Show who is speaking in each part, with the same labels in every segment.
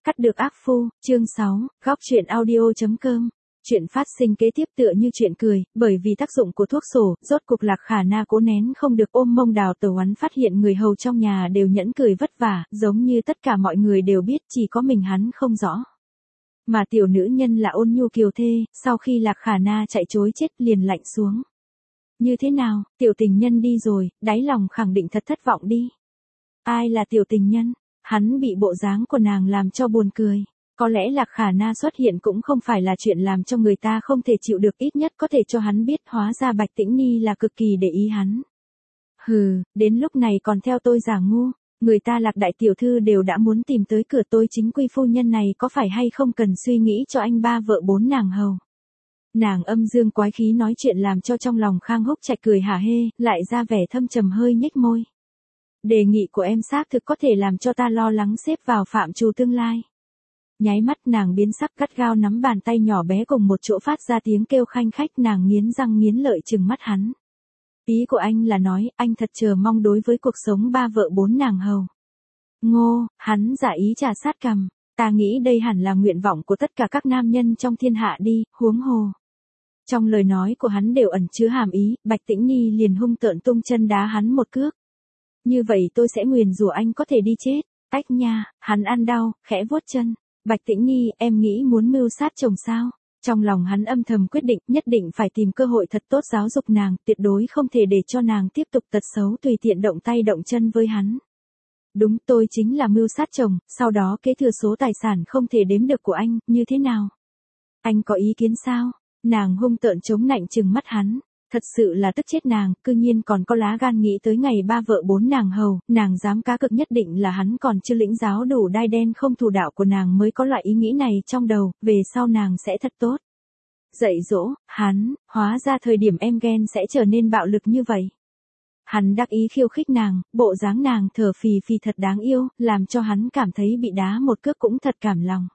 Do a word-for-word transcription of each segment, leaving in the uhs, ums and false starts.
Speaker 1: Cắt được ác phu, chương sáu, góc truyện audio.com. Chuyện phát sinh kế tiếp tựa như chuyện cười, bởi vì tác dụng của thuốc sổ, rốt cục Lạc Khả Na cố nén không được ôm mông Đào Tẩu Oánh phát hiện người hầu trong nhà đều nhẫn cười vất vả, giống như tất cả mọi người đều biết chỉ có mình hắn không rõ. Mà tiểu nữ nhân là Ôn Nhu kiều thê, sau khi Lạc Khả Na chạy trối chết liền lạnh xuống. Như thế nào, tiểu tình nhân đi rồi, đáy lòng khẳng định thật thất vọng đi. Ai là tiểu tình nhân? Hắn bị bộ dáng của nàng làm cho buồn cười. Có lẽ Lạc Khả Na xuất hiện cũng không phải là chuyện làm cho người ta không thể chịu được, ít nhất có thể cho hắn biết hóa ra Bạch Tĩnh Nhi là cực kỳ để ý hắn. Hừ, đến lúc này còn theo tôi giả ngu, người ta Lạc đại tiểu thư đều đã muốn tìm tới cửa tôi chính quy phu nhân này có phải hay không cần suy nghĩ cho anh ba vợ bốn nàng hầu. Nàng âm dương quái khí nói chuyện làm cho trong lòng Khang Húc Trạch cười hả hê, lại ra vẻ thâm trầm hơi nhếch môi. Đề nghị của em xác thực có thể làm cho ta lo lắng xếp vào phạm trù tương lai. Nháy mắt nàng biến sắc gắt gao nắm bàn tay nhỏ bé cùng một chỗ phát ra tiếng kêu khanh khách, nàng nghiến răng nghiến lợi trừng mắt hắn. Ý của anh là nói anh thật chờ mong đối với cuộc sống ba vợ bốn nàng hầu. Ngô, hắn giả ý trà sát cằm, ta nghĩ đây hẳn là nguyện vọng của tất cả các nam nhân trong thiên hạ đi, huống hồ. Trong lời nói của hắn đều ẩn chứa hàm ý, Bạch Tĩnh Nhi liền hung tợn tung chân đá hắn một cước. Như vậy tôi sẽ nguyền rủa anh có thể đi chết. Ách nha, hắn ăn đau, khẽ vuốt chân. Bạch Tĩnh Nhi, em nghĩ muốn mưu sát chồng sao? Trong lòng hắn âm thầm quyết định nhất định phải tìm cơ hội thật tốt giáo dục nàng, tuyệt đối không thể để cho nàng tiếp tục tật xấu tùy tiện động tay động chân với hắn. Đúng, tôi chính là mưu sát chồng, sau đó kế thừa số tài sản không thể đếm được của anh, như thế nào? Anh có ý kiến sao? Nàng hung tợn chống nạnh trừng mắt hắn. Thật sự là tức chết nàng, cư nhiên còn có lá gan nghĩ tới ngày ba vợ bốn nàng hầu, nàng dám cá cược nhất định là hắn còn chưa lĩnh giáo đủ đai đen không thù đạo của nàng mới có loại ý nghĩ này trong đầu, về sau nàng sẽ thật tốt. Dạy dỗ, hắn, hóa ra thời điểm em ghen sẽ trở nên bạo lực như vậy. Hắn đắc ý khiêu khích nàng, bộ dáng nàng thở phì phì thật đáng yêu, làm cho hắn cảm thấy bị đá một cước cũng thật cảm lòng.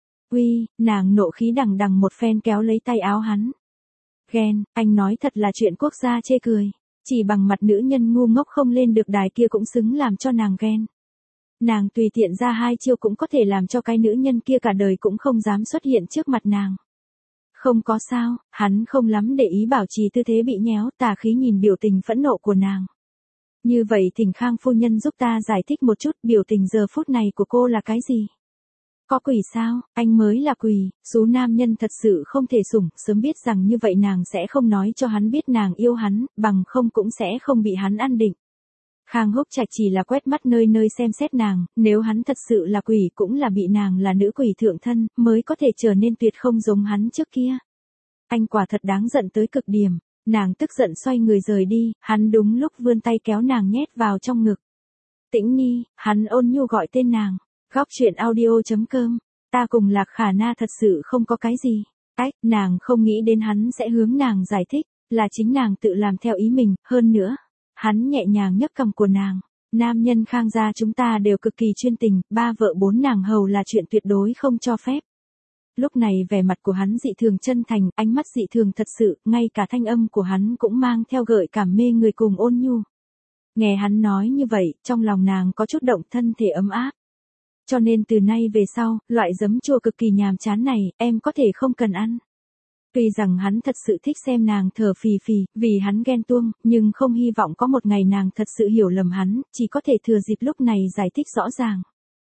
Speaker 1: Uy, nàng nộ khí đằng đằng một phen kéo lấy tay áo hắn. Ghen, anh nói thật là chuyện quốc gia chê cười. Chỉ bằng mặt nữ nhân ngu ngốc không lên được đài kia cũng xứng làm cho nàng ghen. Nàng tùy tiện ra hai chiêu cũng có thể làm cho cái nữ nhân kia cả đời cũng không dám xuất hiện trước mặt nàng. Không có sao, hắn không lắm để ý bảo trì tư thế bị nhéo, tà khí nhìn biểu tình phẫn nộ của nàng. Như vậy thỉnh Khang phu nhân giúp ta giải thích một chút biểu tình giờ phút này của cô là cái gì? Có quỷ sao, anh mới là quỷ, số nam nhân thật sự không thể sủng, sớm biết rằng như vậy nàng sẽ không nói cho hắn biết nàng yêu hắn, bằng không cũng sẽ không bị hắn ăn định. Khang Húc Trạch chỉ là quét mắt nơi nơi xem xét nàng, nếu hắn thật sự là quỷ cũng là bị nàng là nữ quỷ thượng thân, mới có thể trở nên tuyệt không giống hắn trước kia. Anh quả thật đáng giận tới cực điểm, nàng tức giận xoay người rời đi, hắn đúng lúc vươn tay kéo nàng nhét vào trong ngực. Tĩnh Nhi, hắn ôn nhu gọi tên nàng. Góc truyện audio.com, ta cùng Lạc Khả Na thật sự không có cái gì. Ách, nàng không nghĩ đến hắn sẽ hướng nàng giải thích, là chính nàng tự làm theo ý mình, hơn nữa. Hắn nhẹ nhàng nhấc cằm của nàng, nam nhân Khang gia chúng ta đều cực kỳ chuyên tình, ba vợ bốn nàng hầu là chuyện tuyệt đối không cho phép. Lúc này vẻ mặt của hắn dị thường chân thành, ánh mắt dị thường thật sự, ngay cả thanh âm của hắn cũng mang theo gợi cảm mê người cùng ôn nhu. Nghe hắn nói như vậy, trong lòng nàng có chút động thân thể ấm áp. Cho nên từ nay về sau, loại giấm chua cực kỳ nhàm chán này, em có thể không cần ăn. Tuy rằng hắn thật sự thích xem nàng thở phì phì, vì hắn ghen tuông, nhưng không hy vọng có một ngày nàng thật sự hiểu lầm hắn, chỉ có thể thừa dịp lúc này giải thích rõ ràng.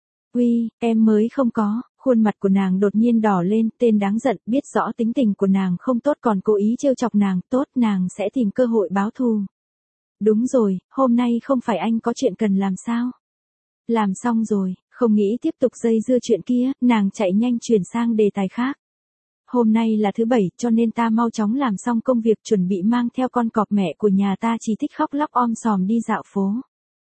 Speaker 1: Uy, em mới không có, khuôn mặt của nàng đột nhiên đỏ lên, tên đáng giận, biết rõ tính tình của nàng không tốt còn cố ý trêu chọc nàng, tốt nàng sẽ tìm cơ hội báo thù. Đúng rồi, hôm nay không phải anh có chuyện cần làm sao? Làm xong rồi. Không nghĩ tiếp tục dây dưa chuyện kia, nàng chạy nhanh chuyển sang đề tài khác. Hôm nay là thứ bảy cho nên ta mau chóng làm xong công việc chuẩn bị mang theo con cọp mẹ của nhà ta chỉ thích khóc lóc om sòm đi dạo phố.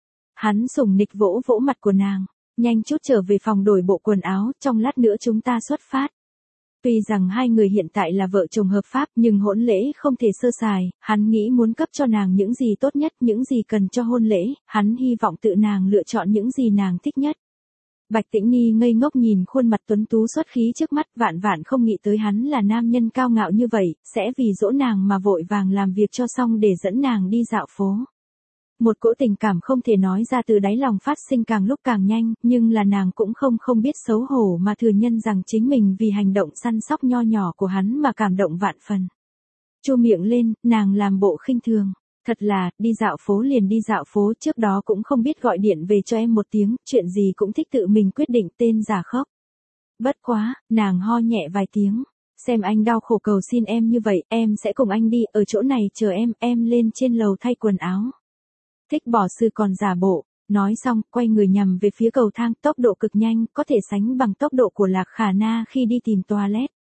Speaker 1: Hắn sủng nịch vỗ vỗ mặt của nàng, nhanh chút trở về phòng đổi bộ quần áo, trong lát nữa chúng ta xuất phát. Tuy rằng hai người hiện tại là vợ chồng hợp pháp nhưng hôn lễ không thể sơ sài, hắn nghĩ muốn cấp cho nàng những gì tốt nhất, những gì cần cho hôn lễ, hắn hy vọng tự nàng lựa chọn những gì nàng thích nhất. Bạch Tĩnh Nhi ngây ngốc nhìn khuôn mặt tuấn tú xuất khí trước mắt, vạn vạn không nghĩ tới hắn là nam nhân cao ngạo như vậy, sẽ vì dỗ nàng mà vội vàng làm việc cho xong để dẫn nàng đi dạo phố. Một cỗ tình cảm không thể nói ra từ đáy lòng phát sinh càng lúc càng nhanh, nhưng là nàng cũng không không biết xấu hổ mà thừa nhận rằng chính mình vì hành động săn sóc nho nhỏ của hắn mà cảm động vạn phần. Chu miệng lên, nàng làm bộ khinh thường. Thật là, đi dạo phố liền đi dạo phố, trước đó cũng không biết gọi điện về cho em một tiếng, chuyện gì cũng thích tự mình quyết định, tên giả khóc. Bất quá, nàng ho nhẹ vài tiếng. Xem anh đau khổ cầu xin em như vậy, em sẽ cùng anh đi, ở chỗ này chờ em, em lên trên lầu thay quần áo. Thích bỏ sư còn giả bộ, nói xong, quay người nhằm về phía cầu thang, tốc độ cực nhanh, có thể sánh bằng tốc độ của Lạc Khả Na khi đi tìm toilet.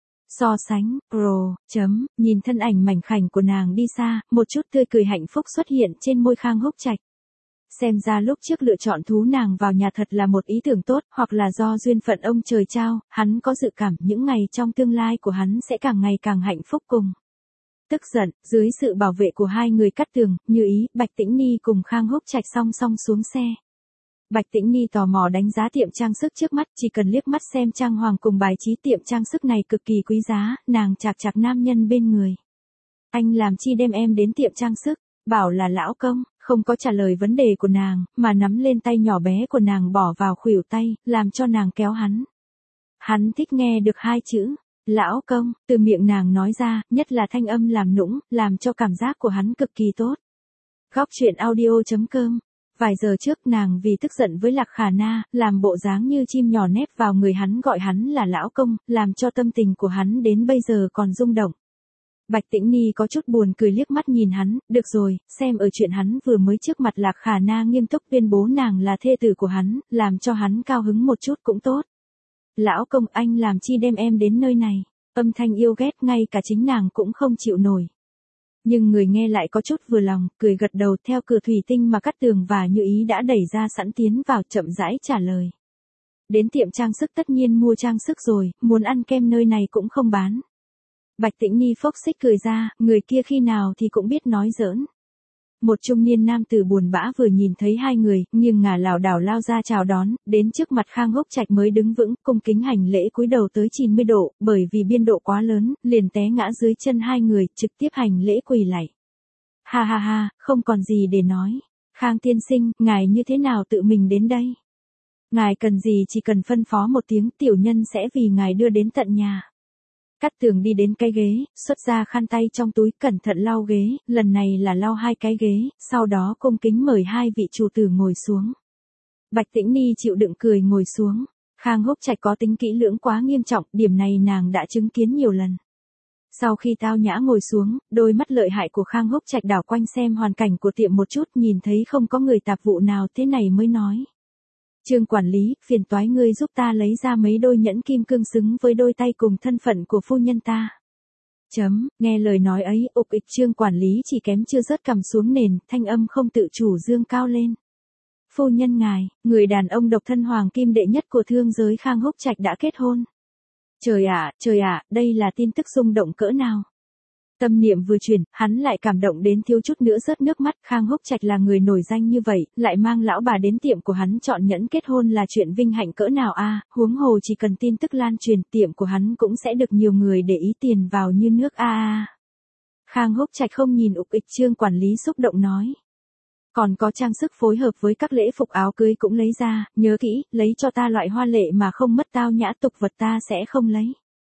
Speaker 1: So sánh, pro, chấm, nhìn thân ảnh mảnh khảnh của nàng đi xa, một chút tươi cười hạnh phúc xuất hiện trên môi Khang Húc Trạch. Xem ra lúc trước lựa chọn thú nàng vào nhà thật là một ý tưởng tốt, hoặc là do duyên phận ông trời trao, hắn có dự cảm những ngày trong tương lai của hắn sẽ càng ngày càng hạnh phúc cùng. Tức giận, dưới sự bảo vệ của hai người cắt tường, Như Ý, Bạch Tĩnh Ni cùng Khang Húc Trạch song song xuống xe. Bạch Tĩnh Ni tò mò đánh giá tiệm trang sức trước mắt, chỉ cần liếc mắt xem trang hoàng cùng bài trí tiệm trang sức này cực kỳ quý giá, nàng chạc chạc nam nhân bên người. Anh làm chi đem em đến tiệm trang sức, bảo là lão công, không có trả lời vấn đề của nàng, mà nắm lên tay nhỏ bé của nàng bỏ vào khuỷu tay, làm cho nàng kéo hắn. Hắn thích nghe được hai chữ, lão công, từ miệng nàng nói ra, nhất là thanh âm làm nũng, làm cho cảm giác của hắn cực kỳ tốt. Góc truyện audio chấm com. Vài giờ trước nàng vì tức giận với Lạc Khả Na, làm bộ dáng như chim nhỏ nép vào người hắn gọi hắn là lão công, làm cho tâm tình của hắn đến bây giờ còn rung động. Bạch Tĩnh Ni có chút buồn cười liếc mắt nhìn hắn, được rồi, xem ở chuyện hắn vừa mới trước mặt Lạc Khả Na nghiêm túc tuyên bố nàng là thê tử của hắn, làm cho hắn cao hứng một chút cũng tốt. Lão công, anh làm chi đem em đến nơi này, âm thanh yêu ghét ngay cả chính nàng cũng không chịu nổi. Nhưng người nghe lại có chút vừa lòng, cười gật đầu theo cửa thủy tinh mà Cát Tường và Như Ý đã đẩy ra sẵn tiến vào chậm rãi trả lời. Đến tiệm trang sức tất nhiên mua trang sức rồi, muốn ăn kem nơi này cũng không bán. Bạch Tĩnh Ni phốc xích cười ra, người kia khi nào thì cũng biết nói giỡn. Một trung niên nam tử buồn bã vừa nhìn thấy hai người, nghiêng ngả lảo đảo lao ra chào đón, đến trước mặt Khang Húc Trạch mới đứng vững, cung kính hành lễ cúi đầu tới chín mươi độ, bởi vì biên độ quá lớn, liền té ngã dưới chân hai người, trực tiếp hành lễ quỳ lạy. Ha ha ha, không còn gì để nói. Khang tiên sinh, ngài như thế nào tự mình đến đây? Ngài cần gì chỉ cần phân phó một tiếng, tiểu nhân sẽ vì ngài đưa đến tận nhà. Cát Tường đi đến cái ghế, xuất ra khăn tay trong túi, cẩn thận lau ghế, lần này là lau hai cái ghế, sau đó cung kính mời hai vị chủ tử ngồi xuống. Bạch Tĩnh Ni chịu đựng cười ngồi xuống. Khang Húc Trạch có tính kỹ lưỡng quá nghiêm trọng, điểm này nàng đã chứng kiến nhiều lần. Sau khi tao nhã ngồi xuống, đôi mắt lợi hại của Khang Húc Trạch đảo quanh xem hoàn cảnh của tiệm một chút, nhìn thấy không có người tạp vụ nào thế này mới nói. Trương quản lý, phiền toái ngươi giúp ta lấy ra mấy đôi nhẫn kim cương xứng với đôi tay cùng thân phận của phu nhân ta. Chấm, nghe lời nói ấy, ục ịch Trương quản lý chỉ kém chưa rớt cằm xuống nền, thanh âm không tự chủ dương cao lên. Phu nhân ngài, người đàn ông độc thân hoàng kim đệ nhất của thương giới Khang Húc Trạch đã kết hôn. Trời ạ, trời ạ, đây là tin tức rung động cỡ nào? Tâm niệm vừa chuyển, hắn lại cảm động đến thiếu chút nữa rớt nước mắt. Khang Húc Trạch là người nổi danh như vậy, lại mang lão bà đến tiệm của hắn chọn nhẫn kết hôn là chuyện vinh hạnh cỡ nào a, à, huống hồ chỉ cần tin tức lan truyền, tiệm của hắn cũng sẽ được nhiều người để ý tiền vào như nước a a. Khang Húc Trạch không nhìn ục ịch Trương quản lý xúc động nói. Còn có trang sức phối hợp với các lễ phục áo cưới cũng lấy ra, nhớ kỹ, lấy cho ta loại hoa lệ mà không mất tao nhã, tục vật ta sẽ không lấy.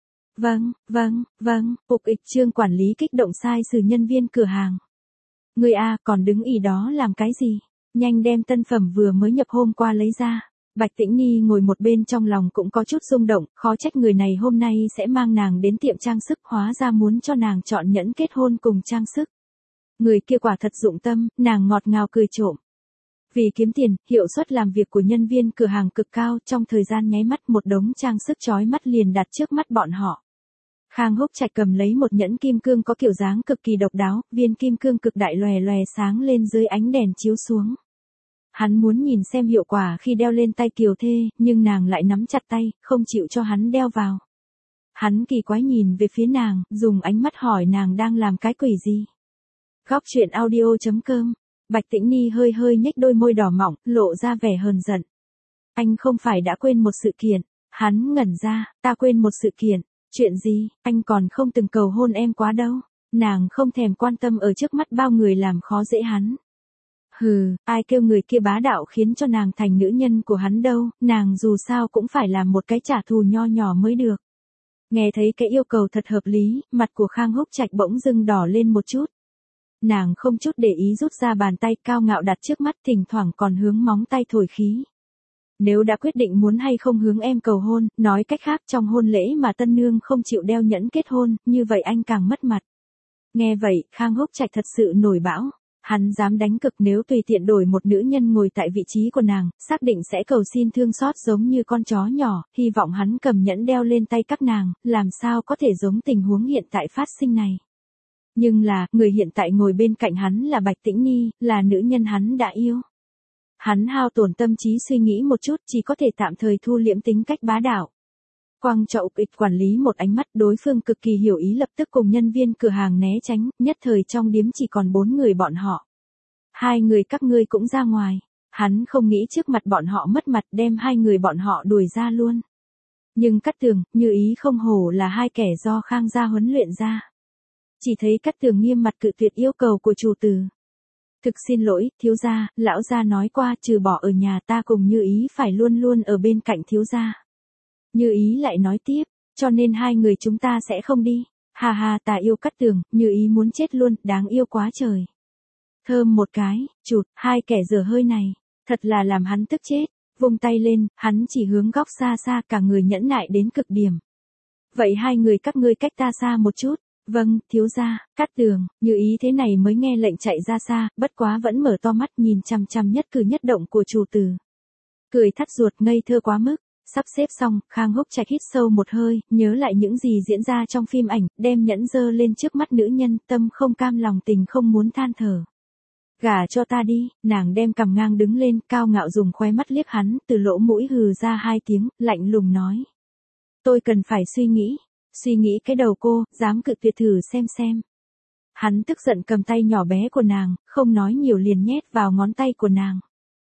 Speaker 1: Vâng, vâng, vâng, ục ịch Trương quản lý kích động sai sử nhân viên cửa hàng. Người a, còn đứng ì đó làm cái gì? Nhanh đem tân phẩm vừa mới nhập hôm qua lấy ra. Bạch Tĩnh Ni ngồi một bên trong lòng cũng có chút rung động, khó trách người này hôm nay sẽ mang nàng đến tiệm trang sức, hóa ra muốn cho nàng chọn nhẫn kết hôn cùng trang sức. Người kia quả thật dụng tâm, nàng ngọt ngào cười trộm. Vì kiếm tiền, hiệu suất làm việc của nhân viên cửa hàng cực cao, trong thời gian nháy mắt một đống trang sức chói mắt liền đặt trước mắt bọn họ. Khang Húc Trạch cầm lấy một nhẫn kim cương có kiểu dáng cực kỳ độc đáo, viên kim cương cực đại lòe lòe sáng lên dưới ánh đèn chiếu xuống. Hắn muốn nhìn xem hiệu quả khi đeo lên tay kiều thê, nhưng nàng lại nắm chặt tay, không chịu cho hắn đeo vào. Hắn kỳ quái nhìn về phía nàng, dùng ánh mắt hỏi nàng đang làm cái quỷ gì. Góc truyện audio chấm com. Bạch Tĩnh Ni hơi hơi nhếch đôi môi đỏ mỏng, lộ ra vẻ hờn giận. Anh không phải đã quên một sự kiện. Hắn ngẩn ra, ta quên một sự kiện. Chuyện gì, anh còn không từng cầu hôn em quá đâu. Nàng không thèm quan tâm ở trước mắt bao người làm khó dễ hắn. Hừ, ai kêu người kia bá đạo khiến cho nàng thành nữ nhân của hắn đâu, nàng dù sao cũng phải làm một cái trả thù nho nhỏ mới được. Nghe thấy cái yêu cầu thật hợp lý, mặt của Khang Húc Trạch bỗng dưng đỏ lên một chút. Nàng không chút để ý rút ra bàn tay cao ngạo đặt trước mắt, thỉnh thoảng còn hướng móng tay thổi khí. Nếu đã quyết định muốn hay không hướng em cầu hôn, nói cách khác trong hôn lễ mà tân nương không chịu đeo nhẫn kết hôn, như vậy anh càng mất mặt. Nghe vậy, Khang Húc Trạch thật sự nổi bão. Hắn dám đánh cực nếu tùy tiện đổi một nữ nhân ngồi tại vị trí của nàng, xác định sẽ cầu xin thương xót giống như con chó nhỏ, hy vọng hắn cầm nhẫn đeo lên tay các nàng, làm sao có thể giống tình huống hiện tại phát sinh này. Nhưng là, người hiện tại ngồi bên cạnh hắn là Bạch Tĩnh Nhi, là nữ nhân hắn đã yêu. Hắn hao tổn tâm trí suy nghĩ một chút, chỉ có thể tạm thời thu liễm tính cách bá đạo. Quang Chậu Kịch quản lý một ánh mắt, đối phương cực kỳ hiểu ý, lập tức cùng nhân viên cửa hàng né tránh, nhất thời trong điếm chỉ còn bốn người bọn họ. Hai người các ngươi cũng ra ngoài. Hắn không nghĩ trước mặt bọn họ mất mặt, đem hai người bọn họ đuổi ra luôn. Nhưng Cát Tường, Như Ý không hổ là hai kẻ do Khang gia huấn luyện ra. Chỉ thấy Cát Tường nghiêm mặt cự tuyệt yêu cầu của chủ tử. Thực xin lỗi, thiếu gia, lão gia nói qua trừ bỏ ở nhà ta cùng Như Ý phải luôn luôn ở bên cạnh thiếu gia. Như Ý lại nói tiếp, cho nên hai người chúng ta sẽ không đi. Hà hà, ta yêu Cát Tường, Như Ý muốn chết luôn, đáng yêu quá trời. Thơm một cái, chụt, hai kẻ dở hơi này, thật là làm hắn tức chết. Vung tay lên, hắn chỉ hướng góc xa xa, cả người nhẫn nại đến cực điểm. Vậy hai người các ngươi cách ta xa một chút. Vâng, thiếu gia. Cát Tường, Như Ý thế này mới nghe lệnh chạy ra xa, bất quá vẫn mở to mắt nhìn chằm chằm nhất cử nhất động của chủ tử. Cười thắt ruột, ngây thơ quá mức. Sắp xếp xong, Khang Húc Trạch hít sâu một hơi, nhớ lại những gì diễn ra trong phim ảnh, đem nhẫn giơ lên trước mắt nữ nhân, tâm không cam lòng tình không muốn than thở. Gả cho ta đi, nàng đem cằm ngang đứng lên, cao ngạo dùng khóe mắt liếc hắn, từ lỗ mũi hừ ra hai tiếng, lạnh lùng nói. Tôi cần phải suy nghĩ, suy nghĩ cái đầu cô, dám cự tuyệt thử xem xem. Hắn tức giận cầm tay nhỏ bé của nàng, không nói nhiều liền nhét vào ngón tay của nàng.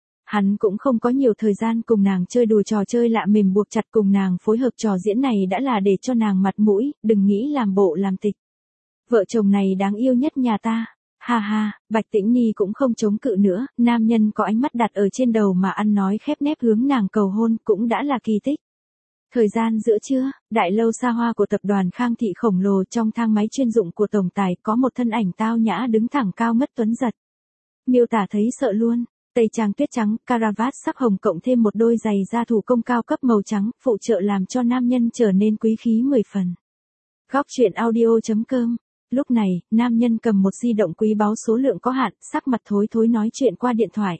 Speaker 1: Hắn cũng không có nhiều thời gian cùng nàng chơi đùa trò chơi lạ mềm, buộc chặt cùng nàng phối hợp trò diễn này đã là để cho nàng mặt mũi, đừng nghĩ làm bộ làm tịch. Vợ chồng này đáng yêu nhất nhà ta. Ha ha, Bạch Tĩnh Nhi cũng không chống cự nữa, nam nhân có ánh mắt đặt ở trên đầu mà ăn nói khép nép hướng nàng cầu hôn cũng đã là kỳ tích. Thời gian giữa trưa, đại lâu xa hoa của tập đoàn Khang Thị khổng lồ, trong thang máy chuyên dụng của tổng tài có một thân ảnh tao nhã đứng thẳng cao ngất tuấn giật. Miêu tả thấy sợ luôn, tây trang tuyết trắng, caravat sắc hồng cộng thêm một đôi giày da thủ công cao cấp màu trắng, phụ trợ làm cho nam nhân trở nên quý khí mười phần. Góc truyện audio chấm com. Lúc này, nam nhân cầm một di động quý báu số lượng có hạn, sắc mặt thối thối nói chuyện qua điện thoại.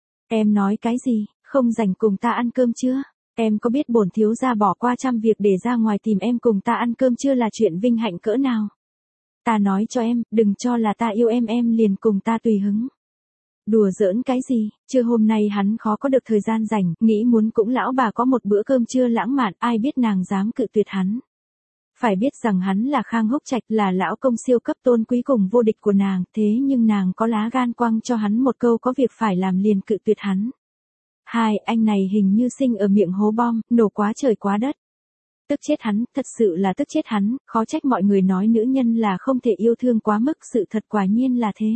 Speaker 1: Em nói cái gì, không rảnh cùng ta ăn cơm chưa? Em có biết bổn thiếu gia bỏ qua trăm việc để ra ngoài tìm em cùng ta ăn cơm chưa là chuyện vinh hạnh cỡ nào? Ta nói cho em, đừng cho là ta yêu em em liền cùng ta tùy hứng. Đùa giỡn cái gì, trưa hôm nay hắn khó có được thời gian rảnh, nghĩ muốn cũng lão bà có một bữa cơm trưa lãng mạn, ai biết nàng dám cự tuyệt hắn. Phải biết rằng hắn là Khang Húc Trạch, là lão công siêu cấp tôn quý cùng vô địch của nàng, thế nhưng nàng có lá gan quăng cho hắn một câu có việc phải làm liền cự tuyệt hắn. Hai, anh này hình như sinh ở miệng hố bom, nổ quá trời quá đất. Tức chết hắn, thật sự là tức chết hắn, khó trách mọi người nói nữ nhân là không thể yêu thương quá mức, sự thật quả nhiên là thế.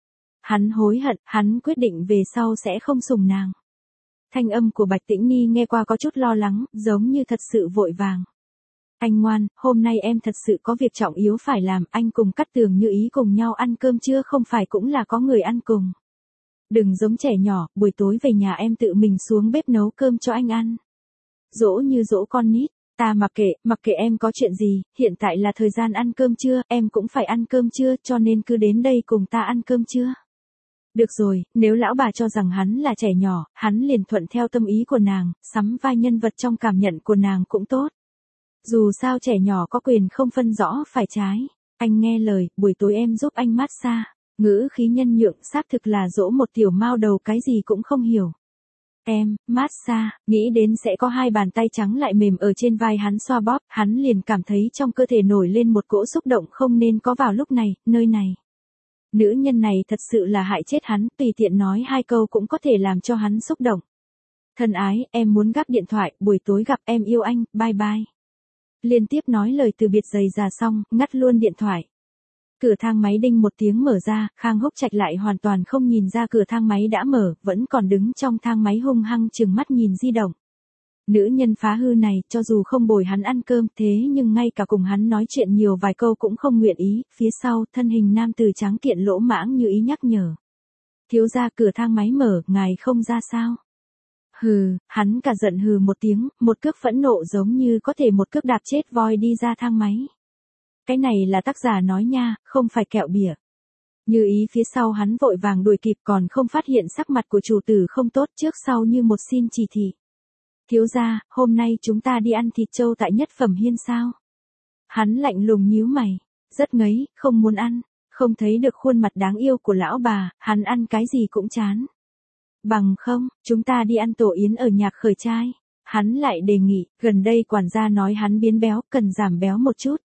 Speaker 1: Hắn hối hận, hắn quyết định về sau sẽ không sủng nàng. Thanh âm của Bạch Tĩnh Nhi nghe qua có chút lo lắng, giống như thật sự vội vàng. Anh ngoan, hôm nay em thật sự có việc trọng yếu phải làm, anh cùng Cát Tường Như Ý cùng nhau ăn cơm trưa không phải cũng là có người ăn cùng. Đừng giống trẻ nhỏ, buổi tối về nhà em tự mình xuống bếp nấu cơm cho anh ăn. Dỗ như dỗ con nít, ta mặc kệ, mặc kệ em có chuyện gì, hiện tại là thời gian ăn cơm trưa, em cũng phải ăn cơm trưa, cho nên cứ đến đây cùng ta ăn cơm trưa. Được rồi, nếu lão bà cho rằng hắn là trẻ nhỏ, hắn liền thuận theo tâm ý của nàng, sắm vai nhân vật trong cảm nhận của nàng cũng tốt. Dù sao trẻ nhỏ có quyền không phân rõ phải trái. Anh nghe lời, buổi tối em giúp anh massage. Ngữ khí nhân nhượng, xác thực là dỗ một tiểu mao đầu cái gì cũng không hiểu. Em, massage, nghĩ đến sẽ có hai bàn tay trắng lại mềm ở trên vai hắn xoa bóp, hắn liền cảm thấy trong cơ thể nổi lên một cỗ xúc động không nên có vào lúc này, nơi này. Nữ nhân này thật sự là hại chết hắn, tùy tiện nói hai câu cũng có thể làm cho hắn xúc động. Thân ái, em muốn gắp điện thoại, buổi tối gặp, em yêu anh, bye bye. Liên tiếp nói lời từ biệt dày dà xong, ngắt luôn điện thoại. Cửa thang máy đinh một tiếng mở ra, Khang Húc Trạch lại hoàn toàn không nhìn ra cửa thang máy đã mở, vẫn còn đứng trong thang máy hung hăng chừng mắt nhìn di động. Nữ nhân phá hư này, cho dù không bồi hắn ăn cơm, thế nhưng ngay cả cùng hắn nói chuyện nhiều vài câu cũng không nguyện ý, phía sau, thân hình nam tử tráng kiện lỗ mãng như ý nhắc nhở. Thiếu gia, cửa thang máy mở, ngài không ra sao? Hừ, hắn cả giận hừ một tiếng, một cước phẫn nộ giống như có thể một cước đạp chết voi đi ra thang máy. Cái này là tác giả nói nha, không phải kẹo bỉa. Như ý phía sau hắn vội vàng đuổi kịp còn không phát hiện sắc mặt của chủ tử không tốt trước sau như một xin chỉ thị. Thiếu gia, hôm nay chúng ta đi ăn thịt trâu tại Nhất Phẩm Hiên sao? Hắn lạnh lùng nhíu mày, rất ngấy, không muốn ăn, không thấy được khuôn mặt đáng yêu của lão bà, hắn ăn cái gì cũng chán. Bằng không, chúng ta đi ăn tổ yến ở nhạc khởi trai. Hắn lại đề nghị, gần đây quản gia nói hắn biến béo, cần giảm béo một chút.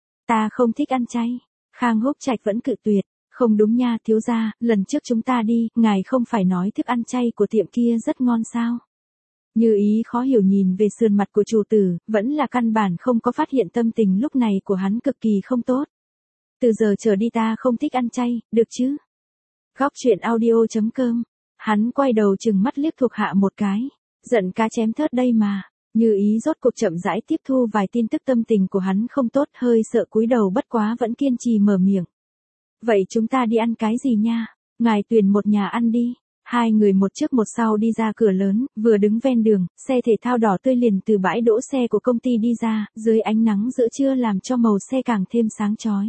Speaker 1: Ta không thích ăn chay. Khang Húc Trạch vẫn cự tuyệt. Không đúng nha thiếu gia, lần trước chúng ta đi, ngài không phải nói thức ăn chay của tiệm kia rất ngon sao? Như ý khó hiểu nhìn về sườn mặt của chủ tử, vẫn là căn bản không có phát hiện tâm tình lúc này của hắn cực kỳ không tốt. Từ giờ trở đi ta không thích ăn chay, được chứ? Góc truyện audio chấm com. Hắn quay đầu chừng mắt liếc thuộc hạ một cái. Giận cá chém thớt đây mà. Như ý rốt cuộc chậm rãi tiếp thu vài tin tức tâm tình của hắn không tốt, hơi sợ cúi đầu bất quá vẫn kiên trì mở miệng. Vậy chúng ta đi ăn cái gì nha? Ngài tuyển một nhà ăn đi. Hai người một trước một sau đi ra cửa lớn, vừa đứng ven đường, xe thể thao đỏ tươi liền từ bãi đỗ xe của công ty đi ra, dưới ánh nắng giữa trưa làm cho màu xe càng thêm sáng chói.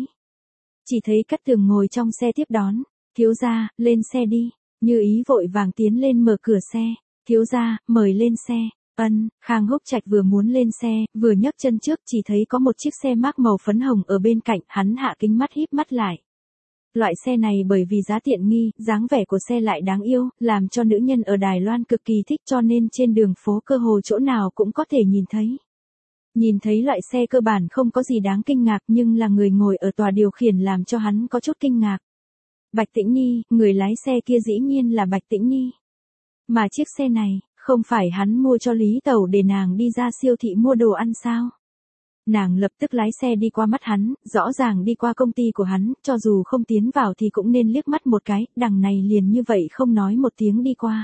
Speaker 1: Chỉ thấy Cát Tường ngồi trong xe tiếp đón. Thiếu gia, lên xe đi. Như ý vội vàng tiến lên mở cửa xe. Thiếu gia, mời lên xe. Ân, Khang Húc Trạch vừa muốn lên xe, vừa nhấc chân trước chỉ thấy có một chiếc xe mác màu phấn hồng ở bên cạnh, hắn hạ kính mắt híp mắt lại. Loại xe này bởi vì giá tiện nghi, dáng vẻ của xe lại đáng yêu, làm cho nữ nhân ở Đài Loan cực kỳ thích cho nên trên đường phố cơ hồ chỗ nào cũng có thể nhìn thấy. Nhìn thấy loại xe cơ bản không có gì đáng kinh ngạc nhưng là người ngồi ở tòa điều khiển làm cho hắn có chút kinh ngạc. Bạch Tĩnh Nhi, người lái xe kia dĩ nhiên là Bạch Tĩnh Nhi. Mà chiếc xe này, không phải hắn mua cho Lý Tẩu để nàng đi ra siêu thị mua đồ ăn sao? Nàng lập tức lái xe đi qua mắt hắn, rõ ràng đi qua công ty của hắn, cho dù không tiến vào thì cũng nên liếc mắt một cái, đằng này liền như vậy không nói một tiếng đi qua.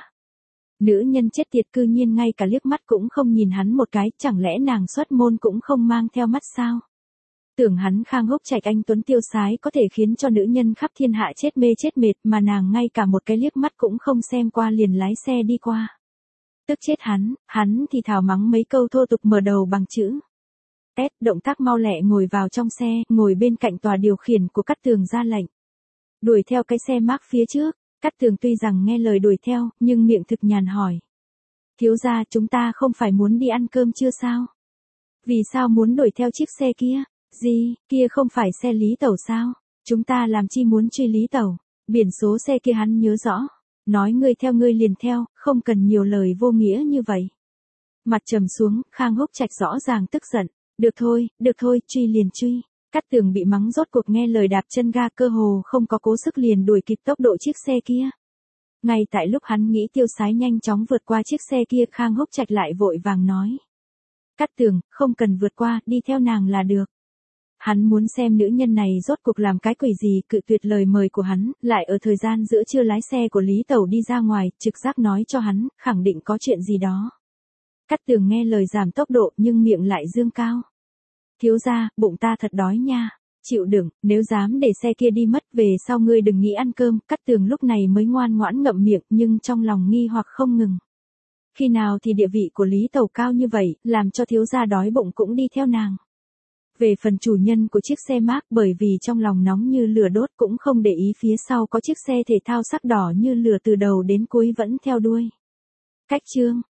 Speaker 1: Nữ nhân chết tiệt cư nhiên ngay cả liếc mắt cũng không nhìn hắn một cái, chẳng lẽ nàng xuất môn cũng không mang theo mắt sao? Tưởng hắn Khang Húc Trạch anh tuấn tiêu sái có thể khiến cho nữ nhân khắp thiên hạ chết mê chết mệt mà nàng ngay cả một cái liếc mắt cũng không xem qua liền lái xe đi qua. Tức chết hắn, hắn thì thào mắng mấy câu thô tục mở đầu bằng chữ S, động tác mau lẹ ngồi vào trong xe, ngồi bên cạnh tòa điều khiển của Cát Tường ra lệnh. Đuổi theo cái xe mác phía trước, Cát Tường tuy rằng nghe lời đuổi theo, nhưng miệng thực nhàn hỏi. Thiếu gia, chúng ta không phải muốn đi ăn cơm chưa sao? Vì sao muốn đuổi theo chiếc xe kia? Gì, kia không phải xe Lý Tẩu sao? Chúng ta làm chi muốn truy Lý Tẩu? Biển số xe kia hắn nhớ rõ. Nói ngươi theo ngươi liền theo, không cần nhiều lời vô nghĩa như vậy. Mặt trầm xuống, Khang Húc Trạch rõ ràng tức giận. Được thôi, được thôi, truy liền truy. Cát Tường bị mắng rốt cuộc nghe lời đạp chân ga cơ hồ không có cố sức liền đuổi kịp tốc độ chiếc xe kia. Ngay tại lúc hắn nghĩ tiêu sái nhanh chóng vượt qua chiếc xe kia Khang Húc Trạch lại vội vàng nói. Cát Tường, không cần vượt qua, đi theo nàng là được. Hắn muốn xem nữ nhân này rốt cuộc làm cái quỷ gì, cự tuyệt lời mời của hắn, lại ở thời gian giữa trưa lái xe của Lý Tẩu đi ra ngoài, trực giác nói cho hắn, khẳng định có chuyện gì đó. Cát Tường nghe lời giảm tốc độ nhưng miệng lại dương cao. Thiếu gia, bụng ta thật đói nha. Chịu đựng, nếu dám để xe kia đi mất về sau ngươi đừng nghĩ ăn cơm. Cát Tường lúc này mới ngoan ngoãn ngậm miệng nhưng trong lòng nghi hoặc không ngừng. Khi nào thì địa vị của Lý Tẩu cao như vậy, làm cho thiếu gia đói bụng cũng đi theo nàng. Về phần chủ nhân của chiếc xe mác bởi vì trong lòng nóng như lửa đốt cũng không để ý phía sau có chiếc xe thể thao sắc đỏ như lửa từ đầu đến cuối vẫn theo đuôi. Cách chương.